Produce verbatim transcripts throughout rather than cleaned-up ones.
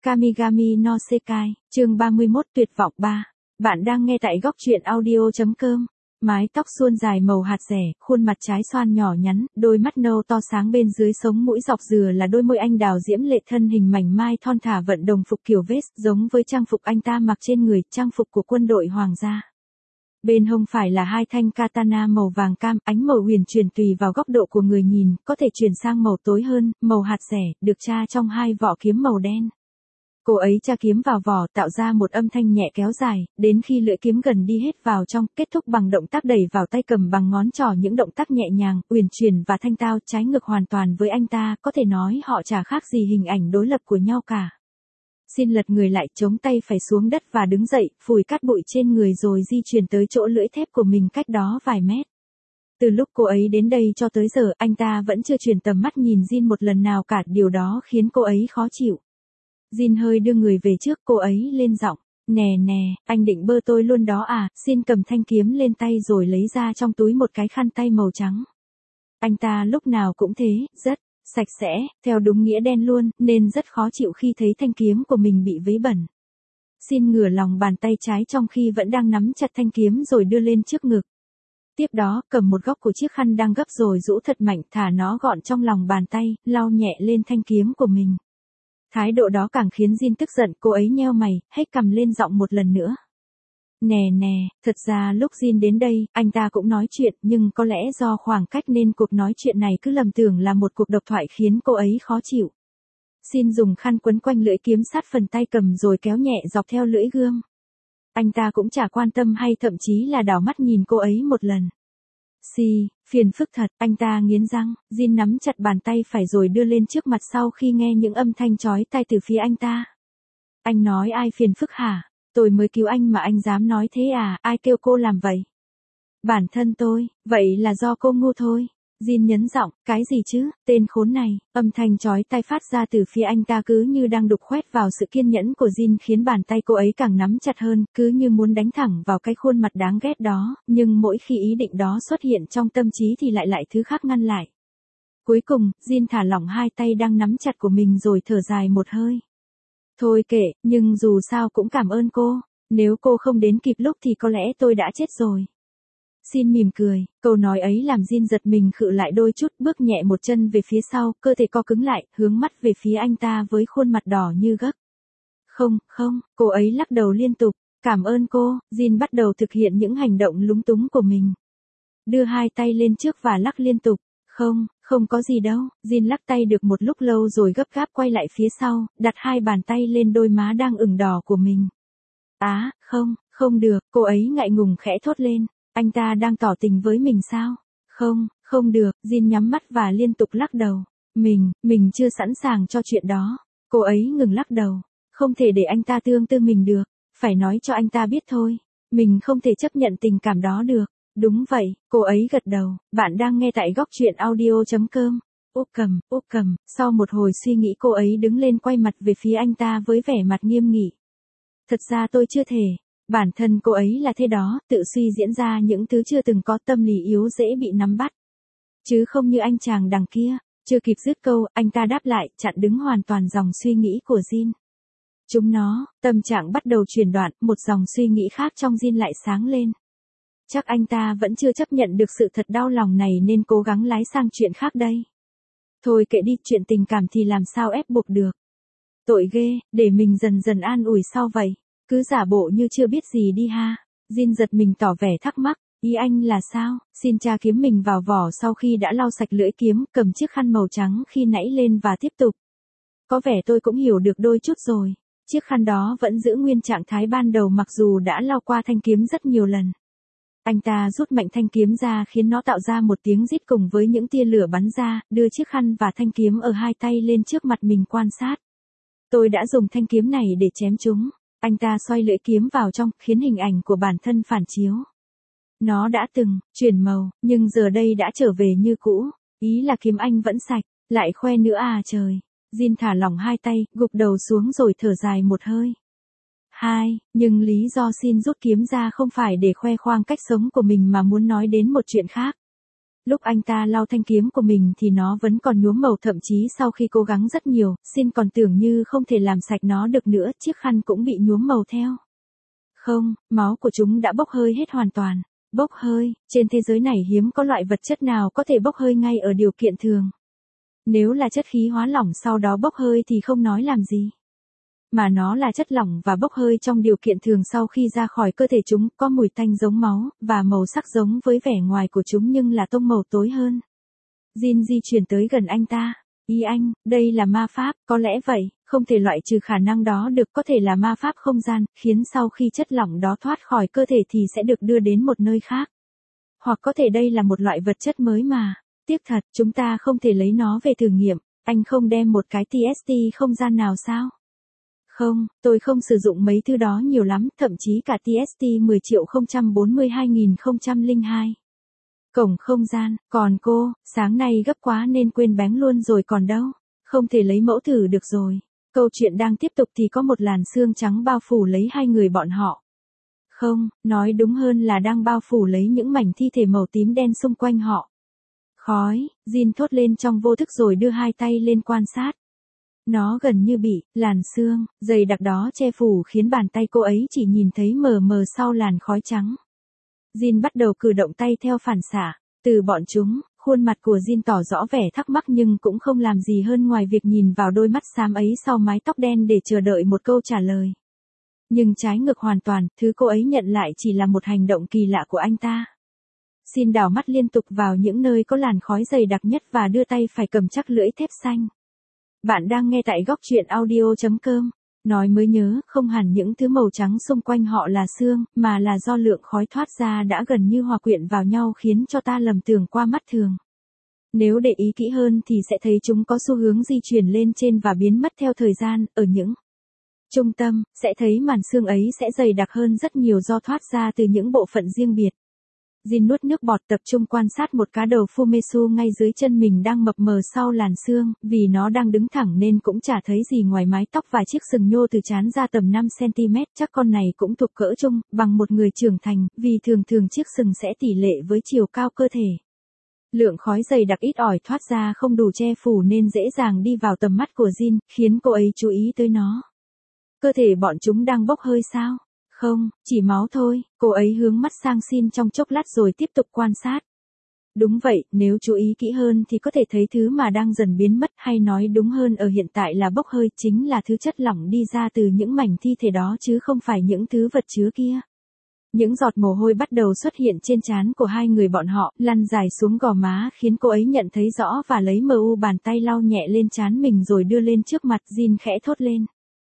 Kamigami no Sekai, chương ba mươi mốt tuyệt vọng ba. Bạn đang nghe tại góc truyện audio.com. Mái tóc suôn dài màu hạt rẻ, khuôn mặt trái xoan nhỏ nhắn, đôi mắt nâu to sáng bên dưới sống mũi dọc dừa là đôi môi anh đào diễm lệ, thân hình mảnh mai thon thả vận đồng phục kiểu vest giống với trang phục anh ta mặc trên người, trang phục của quân đội hoàng gia. Bên hông phải là hai thanh katana màu vàng cam, ánh màu huyền chuyển tùy vào góc độ của người nhìn, có thể chuyển sang màu tối hơn, màu hạt rẻ, được tra trong hai vỏ kiếm màu đen. Cô ấy tra kiếm vào vỏ tạo ra một âm thanh nhẹ kéo dài, đến khi lưỡi kiếm gần đi hết vào trong, kết thúc bằng động tác đẩy vào tay cầm bằng ngón trỏ, những động tác nhẹ nhàng, uyển chuyển và thanh tao, trái ngược hoàn toàn với anh ta, có thể nói họ chả khác gì hình ảnh đối lập của nhau cả. Xin lật người lại, chống tay phải xuống đất và đứng dậy, phủi cát bụi trên người rồi di chuyển tới chỗ lưỡi thép của mình cách đó vài mét. Từ lúc cô ấy đến đây cho tới giờ, anh ta vẫn chưa chuyển tầm mắt nhìn Jin một lần nào cả, điều đó khiến cô ấy khó chịu. Jin hơi đưa người về trước, cô ấy lên giọng, nè nè, anh định bơ tôi luôn đó à, xin cầm thanh kiếm lên tay rồi lấy ra trong túi một cái khăn tay màu trắng. Anh ta lúc nào cũng thế, rất sạch sẽ, theo đúng nghĩa đen luôn, nên rất khó chịu khi thấy thanh kiếm của mình bị vấy bẩn. Xin ngửa lòng bàn tay trái trong khi vẫn đang nắm chặt thanh kiếm rồi đưa lên trước ngực. Tiếp đó, cầm một góc của chiếc khăn đang gấp rồi rũ thật mạnh, thả nó gọn trong lòng bàn tay, lau nhẹ lên thanh kiếm của mình. Thái độ đó càng khiến Jin tức giận, cô ấy nheo mày, hét cằm lên giọng một lần nữa. Nè nè, thật ra lúc Jin đến đây, anh ta cũng nói chuyện, nhưng có lẽ do khoảng cách nên cuộc nói chuyện này cứ lầm tưởng là một cuộc độc thoại khiến cô ấy khó chịu. Jin dùng khăn quấn quanh lưỡi kiếm sát phần tay cầm rồi kéo nhẹ dọc theo lưỡi gươm. Anh ta cũng chả quan tâm hay thậm chí là đảo mắt nhìn cô ấy một lần. Xì, phiền phức thật, anh ta nghiến răng, Jin nắm chặt bàn tay phải rồi đưa lên trước mặt sau khi nghe những âm thanh chói tai từ phía anh ta. Anh nói ai phiền phức hả? Tôi mới cứu anh mà anh dám nói thế à, ai kêu cô làm vậy? Bản thân tôi, vậy là do cô ngu thôi. Jin nhấn giọng, cái gì chứ, tên khốn này, âm thanh chói tai phát ra từ phía anh ta cứ như đang đục khoét vào sự kiên nhẫn của Jin khiến bàn tay cô ấy càng nắm chặt hơn, cứ như muốn đánh thẳng vào cái khuôn mặt đáng ghét đó, nhưng mỗi khi ý định đó xuất hiện trong tâm trí thì lại lại thứ khác ngăn lại. Cuối cùng, Jin thả lỏng hai tay đang nắm chặt của mình rồi thở dài một hơi. Thôi kệ, nhưng dù sao cũng cảm ơn cô, nếu cô không đến kịp lúc thì có lẽ tôi đã chết rồi. Jin mỉm cười, câu nói ấy làm Jin giật mình khựng lại đôi chút, bước nhẹ một chân về phía sau, cơ thể co cứng lại, hướng mắt về phía anh ta với khuôn mặt đỏ như gấc. Không, không, cô ấy lắc đầu liên tục, cảm ơn cô, Jin bắt đầu thực hiện những hành động lúng túng của mình. Đưa hai tay lên trước và lắc liên tục, không, không có gì đâu, Jin lắc tay được một lúc lâu rồi gấp gáp quay lại phía sau, đặt hai bàn tay lên đôi má đang ửng đỏ của mình. Á, à, không, không được, cô ấy ngại ngùng khẽ thốt lên. Anh ta đang tỏ tình với mình sao? Không, không được, Jin nhắm mắt và liên tục lắc đầu. Mình, mình chưa sẵn sàng cho chuyện đó. Cô ấy ngừng lắc đầu. Không thể để anh ta tương tư mình được. Phải nói cho anh ta biết thôi. Mình không thể chấp nhận tình cảm đó được. Đúng vậy, cô ấy gật đầu. Bạn đang nghe tại góc truyện audio.com. Úp cầm, úp cầm. Sau một hồi suy nghĩ cô ấy đứng lên quay mặt về phía anh ta với vẻ mặt nghiêm nghị. Thật ra tôi chưa thể. Bản thân cô ấy là thế đó, tự suy diễn ra những thứ chưa từng có, tâm lý yếu dễ bị nắm bắt. Chứ không như anh chàng đằng kia, chưa kịp dứt câu, anh ta đáp lại, chặn đứng hoàn toàn dòng suy nghĩ của Jin. Chúng nó, tâm trạng bắt đầu chuyển đoạn, một dòng suy nghĩ khác trong Jin lại sáng lên. Chắc anh ta vẫn chưa chấp nhận được sự thật đau lòng này nên cố gắng lái sang chuyện khác đây. Thôi kệ đi, chuyện tình cảm thì làm sao ép buộc được. Tội ghê, để mình dần dần an ủi sau vậy. Cứ giả bộ như chưa biết gì đi ha. Jin giật mình tỏ vẻ thắc mắc, ý anh là sao? Xin tra kiếm mình vào vỏ sau khi đã lau sạch lưỡi kiếm, cầm chiếc khăn màu trắng khi nãy lên và tiếp tục. Có vẻ tôi cũng hiểu được đôi chút rồi. Chiếc khăn đó vẫn giữ nguyên trạng thái ban đầu mặc dù đã lau qua thanh kiếm rất nhiều lần. Anh ta rút mạnh thanh kiếm ra khiến nó tạo ra một tiếng rít cùng với những tia lửa bắn ra, đưa chiếc khăn và thanh kiếm ở hai tay lên trước mặt mình quan sát. Tôi đã dùng thanh kiếm này để chém chúng. Anh ta xoay lưỡi kiếm vào trong, khiến hình ảnh của bản thân phản chiếu. Nó đã từng chuyển màu, nhưng giờ đây đã trở về như cũ. Ý là kiếm anh vẫn sạch, lại khoe nữa à trời. Jin thả lỏng hai tay, gục đầu xuống rồi thở dài một hơi. Hai, nhưng lý do xin rút kiếm ra không phải để khoe khoang cách sống của mình mà muốn nói đến một chuyện khác. Lúc anh ta lau thanh kiếm của mình thì nó vẫn còn nhuốm màu, thậm chí sau khi cố gắng rất nhiều, Jin còn tưởng như không thể làm sạch nó được nữa, chiếc khăn cũng bị nhuốm màu theo. Không, máu của chúng đã bốc hơi hết hoàn toàn. Bốc hơi, trên thế giới này hiếm có loại vật chất nào có thể bốc hơi ngay ở điều kiện thường. Nếu là chất khí hóa lỏng sau đó bốc hơi thì không nói làm gì. Mà nó là chất lỏng và bốc hơi trong điều kiện thường, sau khi ra khỏi cơ thể chúng có mùi tanh giống máu, và màu sắc giống với vẻ ngoài của chúng nhưng là tông màu tối hơn. Jin di chuyển tới gần anh ta. Ý anh, đây là ma pháp, có lẽ vậy, không thể loại trừ khả năng đó được, có thể là ma pháp không gian, khiến sau khi chất lỏng đó thoát khỏi cơ thể thì sẽ được đưa đến một nơi khác. Hoặc có thể đây là một loại vật chất mới mà. Tiếc thật, chúng ta không thể lấy nó về thử nghiệm. Anh không đem một cái tê ét tê không gian nào sao? Không, tôi không sử dụng mấy thứ đó nhiều lắm, thậm chí cả tê ét tê mười triệu không trăm bốn mươi hai nghìn không trăm lẻ hai. Cổng không gian, còn cô, sáng nay gấp quá nên quên bánh luôn rồi còn đâu. Không thể lấy mẫu thử được rồi. Câu chuyện đang tiếp tục thì có một làn sương trắng bao phủ lấy hai người bọn họ. Không, nói đúng hơn là đang bao phủ lấy những mảnh thi thể màu tím đen xung quanh họ. Khói, Jin thốt lên trong vô thức rồi đưa hai tay lên quan sát. Nó gần như bị làn sương dày đặc đó che phủ khiến bàn tay cô ấy chỉ nhìn thấy mờ mờ sau làn khói trắng. Jin bắt đầu cử động tay theo phản xạ. Từ bọn chúng, khuôn mặt của Jin tỏ rõ vẻ thắc mắc nhưng cũng không làm gì hơn ngoài việc nhìn vào đôi mắt xám ấy sau mái tóc đen để chờ đợi một câu trả lời. Nhưng trái ngược hoàn toàn, thứ cô ấy nhận lại chỉ là một hành động kỳ lạ của anh ta. Jin đảo mắt liên tục vào những nơi có làn khói dày đặc nhất và đưa tay phải cầm chắc lưỡi thép xanh. Bạn đang nghe tại góc truyện audio chấm com. Nói mới nhớ, không hẳn những thứ màu trắng xung quanh họ là sương, mà là do lượng khói thoát ra đã gần như hòa quyện vào nhau khiến cho ta lầm tưởng qua mắt thường. Nếu để ý kỹ hơn thì sẽ thấy chúng có xu hướng di chuyển lên trên và biến mất theo thời gian, ở những trung tâm, sẽ thấy màn sương ấy sẽ dày đặc hơn rất nhiều do thoát ra từ những bộ phận riêng biệt. Jin nuốt nước bọt, tập trung quan sát một cá đầu Fumesu ngay dưới chân mình đang mập mờ sau làn sương, vì nó đang đứng thẳng nên cũng chả thấy gì ngoài mái tóc và chiếc sừng nhô từ trán ra tầm năm xăng ti mét, chắc con này cũng thuộc cỡ trung, bằng một người trưởng thành, vì thường thường chiếc sừng sẽ tỷ lệ với chiều cao cơ thể. Lượng khói dày đặc ít ỏi thoát ra không đủ che phủ nên dễ dàng đi vào tầm mắt của Jin, khiến cô ấy chú ý tới nó. Cơ thể bọn chúng đang bốc hơi sao? Không, chỉ máu thôi, cô ấy hướng mắt sang Jin trong chốc lát rồi tiếp tục quan sát. Đúng vậy, nếu chú ý kỹ hơn thì có thể thấy thứ mà đang dần biến mất, hay nói đúng hơn ở hiện tại là bốc hơi, chính là thứ chất lỏng đi ra từ những mảnh thi thể đó chứ không phải những thứ vật chứa kia. Những giọt mồ hôi bắt đầu xuất hiện trên trán của hai người bọn họ, lăn dài xuống gò má khiến cô ấy nhận thấy rõ và lấy mờ u bàn tay lau nhẹ lên trán mình rồi đưa lên trước mặt. Jin khẽ thốt lên.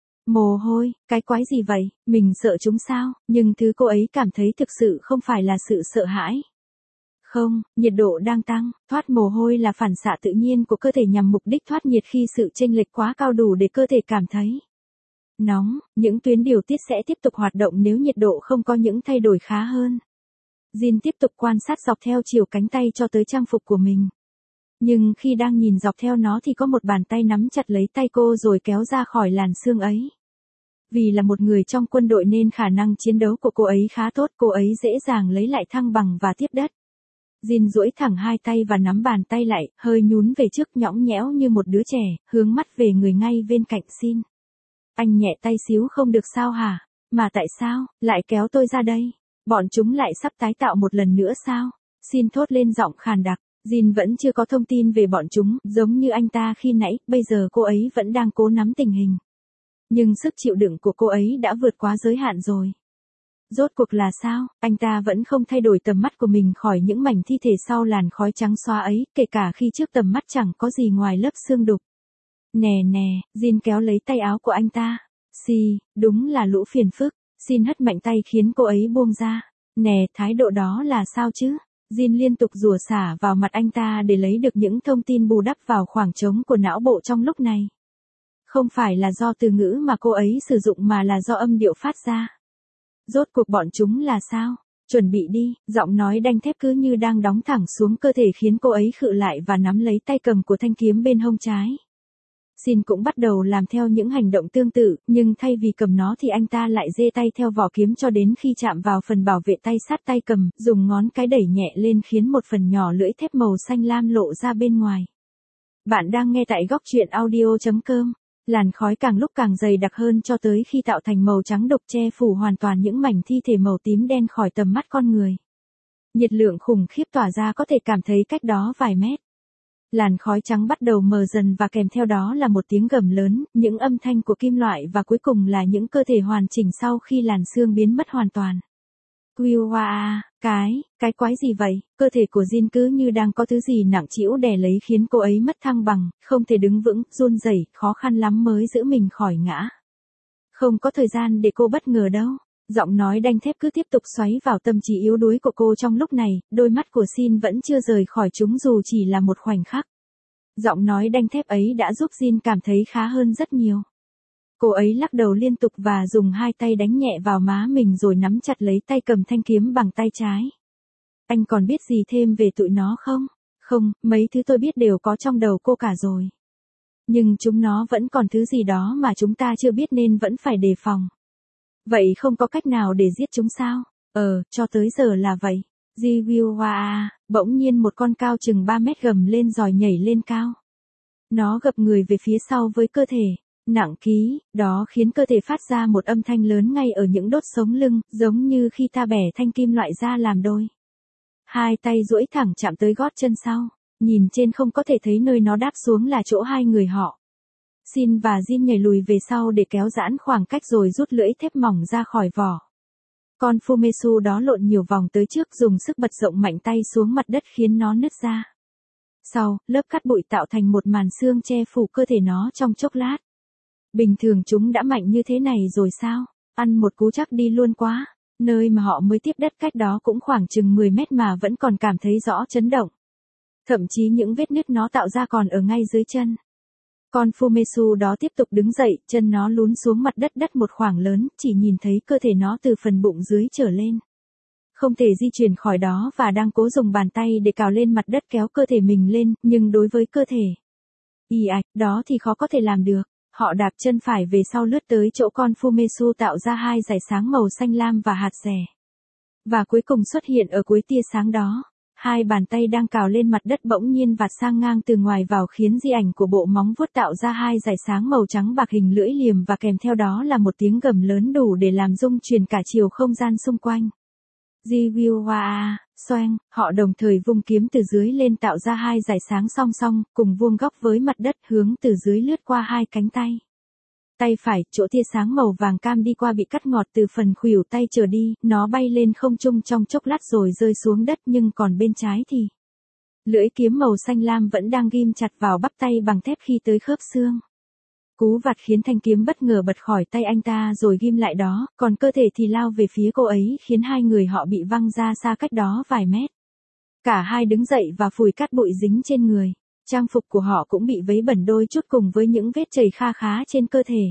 Mồ hôi, cái quái gì vậy, mình sợ chúng sao, nhưng thứ cô ấy cảm thấy thực sự không phải là sự sợ hãi. Không, nhiệt độ đang tăng, thoát mồ hôi là phản xạ tự nhiên của cơ thể nhằm mục đích thoát nhiệt khi sự chênh lệch quá cao đủ để cơ thể cảm thấy nóng, những tuyến điều tiết sẽ tiếp tục hoạt động nếu nhiệt độ không có những thay đổi khá hơn. Jin tiếp tục quan sát dọc theo chiều cánh tay cho tới trang phục của mình. Nhưng khi đang nhìn dọc theo nó thì có một bàn tay nắm chặt lấy tay cô rồi kéo ra khỏi làn sương ấy. Vì là một người trong quân đội nên khả năng chiến đấu của cô ấy khá tốt, cô ấy dễ dàng lấy lại thăng bằng và tiếp đất. Jin duỗi thẳng hai tay và nắm bàn tay lại, hơi nhún về trước nhõng nhẽo như một đứa trẻ, hướng mắt về người ngay bên cạnh Jin. Anh nhẹ tay xíu không được sao hả? Mà tại sao, lại kéo tôi ra đây? Bọn chúng lại sắp tái tạo một lần nữa sao? Jin thốt lên giọng khàn đặc. Jin vẫn chưa có thông tin về bọn chúng, giống như anh ta khi nãy, bây giờ cô ấy vẫn đang cố nắm tình hình. Nhưng sức chịu đựng của cô ấy đã vượt quá giới hạn rồi. Rốt cuộc là sao, anh ta vẫn không thay đổi tầm mắt của mình khỏi những mảnh thi thể sau làn khói trắng xóa ấy, kể cả khi trước tầm mắt chẳng có gì ngoài lớp xương đục. Nè nè, Jin kéo lấy tay áo của anh ta. Xì, đúng là lũ phiền phức. Jin hất mạnh tay khiến cô ấy buông ra. Nè, thái độ đó là sao chứ? Jin liên tục rủa xả vào mặt anh ta để lấy được những thông tin bù đắp vào khoảng trống của não bộ trong lúc này. Không phải là do từ ngữ mà cô ấy sử dụng mà là do âm điệu phát ra. Rốt cuộc bọn chúng là sao? Chuẩn bị đi, giọng nói đanh thép cứ như đang đóng thẳng xuống cơ thể khiến cô ấy khựng lại và nắm lấy tay cầm của thanh kiếm bên hông trái. Jin cũng bắt đầu làm theo những hành động tương tự, nhưng thay vì cầm nó thì anh ta lại giơ tay theo vỏ kiếm cho đến khi chạm vào phần bảo vệ tay sát tay cầm, dùng ngón cái đẩy nhẹ lên khiến một phần nhỏ lưỡi thép màu xanh lam lộ ra bên ngoài. Bạn đang nghe tại góc truyện audio chấm com. Làn khói càng lúc càng dày đặc hơn cho tới khi tạo thành màu trắng đục che phủ hoàn toàn những mảnh thi thể màu tím đen khỏi tầm mắt con người. Nhiệt lượng khủng khiếp tỏa ra có thể cảm thấy cách đó vài mét. Làn khói trắng bắt đầu mờ dần và kèm theo đó là một tiếng gầm lớn, những âm thanh của kim loại và cuối cùng là những cơ thể hoàn chỉnh sau khi làn xương biến mất hoàn toàn. Qiwa, cái, cái quái gì vậy? Cơ thể của Jin cứ như đang có thứ gì nặng trĩu đè lấy khiến cô ấy mất thăng bằng, không thể đứng vững, run rẩy, khó khăn lắm mới giữ mình khỏi ngã. Không có thời gian để cô bất ngờ đâu. Giọng nói đanh thép cứ tiếp tục xoáy vào tâm trí yếu đuối của cô trong lúc này, đôi mắt của Jin vẫn chưa rời khỏi chúng dù chỉ là một khoảnh khắc. Giọng nói đanh thép ấy đã giúp Jin cảm thấy khá hơn rất nhiều. Cô ấy lắc đầu liên tục và dùng hai tay đánh nhẹ vào má mình rồi nắm chặt lấy tay cầm thanh kiếm bằng tay trái. Anh còn biết gì thêm về tụi nó không? Không, mấy thứ tôi biết đều có trong đầu cô cả rồi. Nhưng chúng nó vẫn còn thứ gì đó mà chúng ta chưa biết nên vẫn phải đề phòng. Vậy không có cách nào để giết chúng sao? Ờ, cho tới giờ là vậy. Jiwiwa, bỗng nhiên một con cao chừng ba mét gầm lên rồi nhảy lên cao. Nó gập người về phía sau với cơ thể nặng ký, đó khiến cơ thể phát ra một âm thanh lớn ngay ở những đốt sống lưng, giống như khi ta bẻ thanh kim loại ra làm đôi. Hai tay duỗi thẳng chạm tới gót chân sau, nhìn trên không có thể thấy nơi nó đáp xuống là chỗ hai người họ. Jin và Jin nhảy lùi về sau để kéo giãn khoảng cách rồi rút lưỡi thép mỏng ra khỏi vỏ. Con Fumesu đó lộn nhiều vòng tới trước dùng sức bật rộng mạnh tay xuống mặt đất khiến nó nứt ra. Sau, lớp cát bụi tạo thành một màn xương che phủ cơ thể nó trong chốc lát. Bình thường chúng đã mạnh như thế này rồi sao? Ăn một cú chắc đi luôn quá. Nơi mà họ mới tiếp đất cách đó cũng khoảng chừng mười mét mà vẫn còn cảm thấy rõ chấn động. Thậm chí những vết nứt nó tạo ra còn ở ngay dưới chân. Con Fumesu đó tiếp tục đứng dậy, chân nó lún xuống mặt đất đất một khoảng lớn, chỉ nhìn thấy cơ thể nó từ phần bụng dưới trở lên. Không thể di chuyển khỏi đó và đang cố dùng bàn tay để cào lên mặt đất kéo cơ thể mình lên, nhưng đối với cơ thể y ạch đó thì khó có thể làm được. Họ đạp chân phải về sau lướt tới chỗ con Fumesu tạo ra hai dải sáng màu xanh lam và hạt rẻ. Và cuối cùng xuất hiện ở cuối tia sáng đó. Hai bàn tay đang cào lên mặt đất bỗng nhiên vạt sang ngang từ ngoài vào khiến di ảnh của bộ móng vuốt tạo ra hai dải sáng màu trắng bạc hình lưỡi liềm và kèm theo đó là một tiếng gầm lớn đủ để làm rung chuyển cả chiều không gian xung quanh. Jiwiwa, xoeng, họ đồng thời vung kiếm từ dưới lên tạo ra hai dải sáng song song, cùng vuông góc với mặt đất hướng từ dưới lướt qua hai cánh tay. Tay phải, chỗ tia sáng màu vàng cam đi qua bị cắt ngọt từ phần khuỷu tay trở đi, nó bay lên không trung trong chốc lát rồi rơi xuống đất nhưng còn bên trái thì lưỡi kiếm màu xanh lam vẫn đang ghim chặt vào bắp tay bằng thép khi tới khớp xương. Cú vặt khiến thanh kiếm bất ngờ bật khỏi tay anh ta rồi ghim lại đó, còn cơ thể thì lao về phía cô ấy khiến hai người họ bị văng ra xa cách đó vài mét. Cả hai đứng dậy và phủi cát bụi dính trên người. Trang phục của họ cũng bị vấy bẩn đôi chút cùng với những vết chảy kha khá trên cơ thể.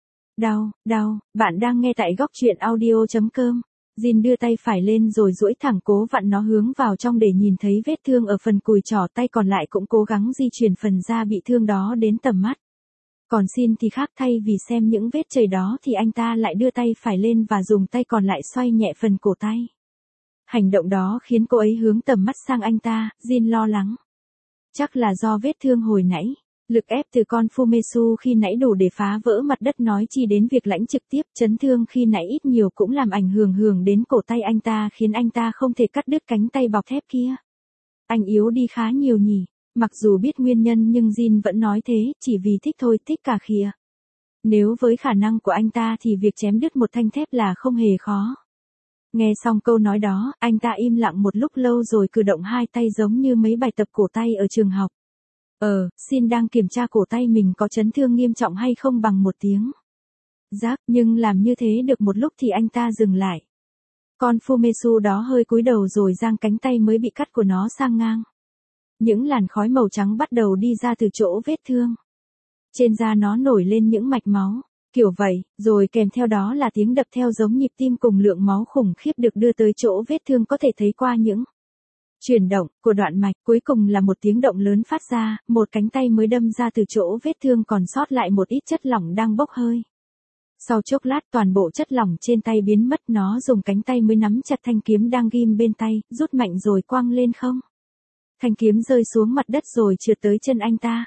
Đau, đau, bạn đang nghe tại góc truyện audio chấm com. Jin đưa tay phải lên rồi duỗi thẳng cố vặn nó hướng vào trong để nhìn thấy vết thương ở phần cùi trỏ, tay còn lại cũng cố gắng di chuyển phần da bị thương đó đến tầm mắt. Còn Jin thì khác, thay vì xem những vết chảy đó thì anh ta lại đưa tay phải lên và dùng tay còn lại xoay nhẹ phần cổ tay. Hành động đó khiến cô ấy hướng tầm mắt sang anh ta. Jin lo lắng. Chắc là do vết thương hồi nãy. Lực ép từ con Fumesu khi nãy đủ để phá vỡ mặt đất, nói chi đến việc lãnh trực tiếp. Chấn thương khi nãy ít nhiều cũng làm ảnh hưởng hưởng đến cổ tay anh ta khiến anh ta không thể cắt đứt cánh tay bọc thép kia. Anh yếu đi khá nhiều nhỉ. Mặc dù biết nguyên nhân nhưng Jin vẫn nói thế, chỉ vì thích thôi, thích cả khìa. Nếu với khả năng của anh ta thì việc chém đứt một thanh thép là không hề khó. Nghe xong câu nói đó, anh ta im lặng một lúc lâu rồi cử động hai tay giống như mấy bài tập cổ tay ở trường học. Ờ, Jin đang kiểm tra cổ tay mình có chấn thương nghiêm trọng hay không bằng một tiếng rác, nhưng làm như thế được một lúc thì anh ta dừng lại. Con Fumesu đó hơi cúi đầu rồi giang cánh tay mới bị cắt của nó sang ngang. Những làn khói màu trắng bắt đầu đi ra từ chỗ vết thương. Trên da nó nổi lên những mạch máu, kiểu vậy, rồi kèm theo đó là tiếng đập theo giống nhịp tim cùng lượng máu khủng khiếp được đưa tới chỗ vết thương có thể thấy qua những chuyển động của đoạn mạch, cuối cùng là một tiếng động lớn phát ra, một cánh tay mới đâm ra từ chỗ vết thương còn sót lại một ít chất lỏng đang bốc hơi. Sau chốc lát toàn bộ chất lỏng trên tay biến mất, nó dùng cánh tay mới nắm chặt thanh kiếm đang ghim bên tay, rút mạnh rồi quăng lên không. Thanh kiếm rơi xuống mặt đất rồi trượt tới chân anh ta.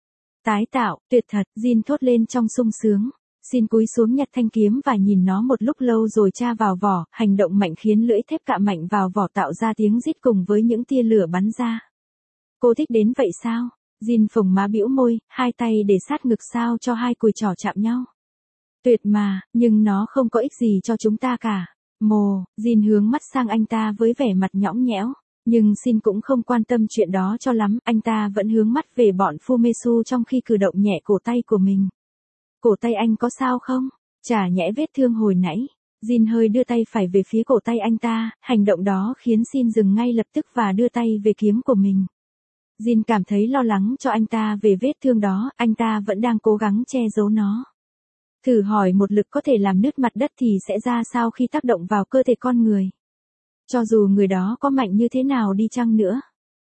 Tái tạo, tuyệt thật, Jin thốt lên trong sung sướng. Xin cúi xuống nhặt thanh kiếm và nhìn nó một lúc lâu rồi tra vào vỏ, hành động mạnh khiến lưỡi thép cạ mạnh vào vỏ tạo ra tiếng rít cùng với những tia lửa bắn ra. Cô thích đến vậy sao? Jin phồng má bĩu môi, hai tay để sát ngực sao cho hai cùi trỏ chạm nhau. Tuyệt mà, nhưng nó không có ích gì cho chúng ta cả. Mồ, Jin hướng mắt sang anh ta với vẻ mặt nhõng nhẽo. Nhưng Xin cũng không quan tâm chuyện đó cho lắm, anh ta vẫn hướng mắt về bọn Fumesu trong khi cử động nhẹ cổ tay của mình. Cổ tay anh có sao không? Chả nhẽ vết thương hồi nãy. Jin hơi đưa tay phải về phía cổ tay anh ta, hành động đó khiến Xin dừng ngay lập tức và đưa tay về kiếm của mình. Jin cảm thấy lo lắng cho anh ta về vết thương đó, anh ta vẫn đang cố gắng che giấu nó. Thử hỏi một lực có thể làm nứt mặt đất thì sẽ ra sao khi tác động vào cơ thể con người? Cho dù người đó có mạnh như thế nào đi chăng nữa.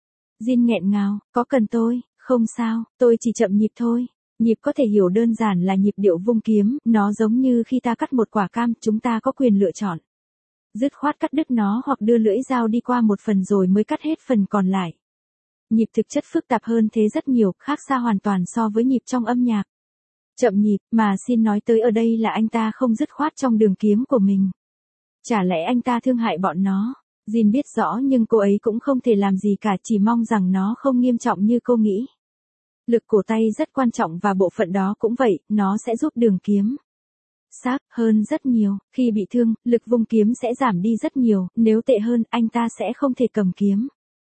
Jin nghẹn ngào, có cần tôi, không sao, tôi chỉ chậm nhịp thôi. Nhịp có thể hiểu đơn giản là nhịp điệu vung kiếm, nó giống như khi ta cắt một quả cam, chúng ta có quyền lựa chọn. Dứt khoát cắt đứt nó hoặc đưa lưỡi dao đi qua một phần rồi mới cắt hết phần còn lại. Nhịp thực chất phức tạp hơn thế rất nhiều, khác xa hoàn toàn so với nhịp trong âm nhạc. Chậm nhịp, mà xin nói tới ở đây là anh ta không dứt khoát trong đường kiếm của mình. Chả lẽ anh ta thương hại bọn nó? Jin biết rõ nhưng cô ấy cũng không thể làm gì cả, chỉ mong rằng nó không nghiêm trọng như cô nghĩ. Lực cổ tay rất quan trọng và bộ phận đó cũng vậy, nó sẽ giúp đường kiếm sắc hơn rất nhiều. Khi bị thương, lực vung kiếm sẽ giảm đi rất nhiều, nếu tệ hơn, anh ta sẽ không thể cầm kiếm.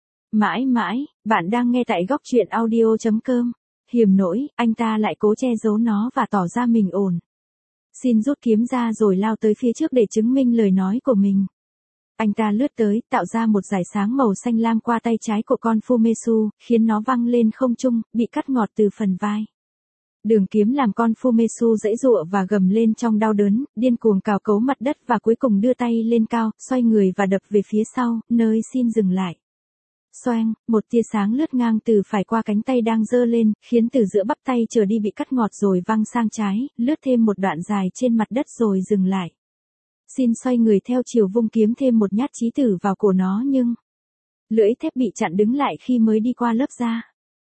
Mãi mãi, bạn đang nghe tại góc truyện audio chấm com. Hiểm nỗi, anh ta lại cố che giấu nó và tỏ ra mình ổn. Xin rút kiếm ra rồi lao tới phía trước để chứng minh lời nói của mình. Anh ta lướt tới, tạo ra một dải sáng màu xanh lam qua tay trái của con Fumesu, khiến nó văng lên không trung, bị cắt ngọt từ phần vai. Đường kiếm làm con Fumesu giãy giụa và gầm lên trong đau đớn, điên cuồng cào cấu mặt đất và cuối cùng đưa tay lên cao, xoay người và đập về phía sau, nơi Xin dừng lại. Xoang, một tia sáng lướt ngang từ phải qua cánh tay đang giơ lên, khiến từ giữa bắp tay trở đi bị cắt ngọt rồi văng sang trái, lướt thêm một đoạn dài trên mặt đất rồi dừng lại. Xin xoay người theo chiều vung kiếm thêm một nhát chí tử vào cổ nó nhưng lưỡi thép bị chặn đứng lại khi mới đi qua lớp da.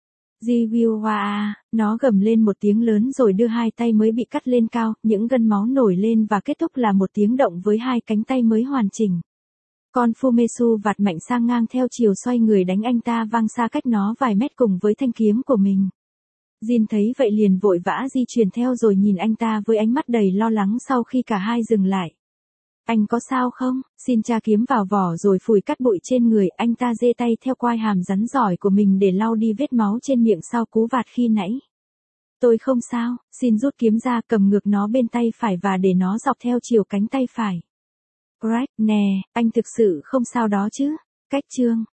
Jiwiwa, nó gầm lên một tiếng lớn rồi đưa hai tay mới bị cắt lên cao, những gân máu nổi lên và kết thúc là một tiếng động với hai cánh tay mới hoàn chỉnh. Con Fumesu vạt mạnh sang ngang theo chiều xoay người đánh anh ta văng xa cách nó vài mét cùng với thanh kiếm của mình. Jin thấy vậy liền vội vã di chuyển theo rồi nhìn anh ta với ánh mắt đầy lo lắng sau khi cả hai dừng lại. Anh có sao không? Xin tra kiếm vào vỏ rồi phủi cắt bụi trên người, anh ta giơ tay theo quai hàm rắn giỏi của mình để lau đi vết máu trên miệng sau cú vạt khi nãy. Tôi không sao, xin rút kiếm ra cầm ngược nó bên tay phải và để nó dọc theo chiều cánh tay phải. Greg, nè, anh thực sự không sao đó chứ? Cách chương.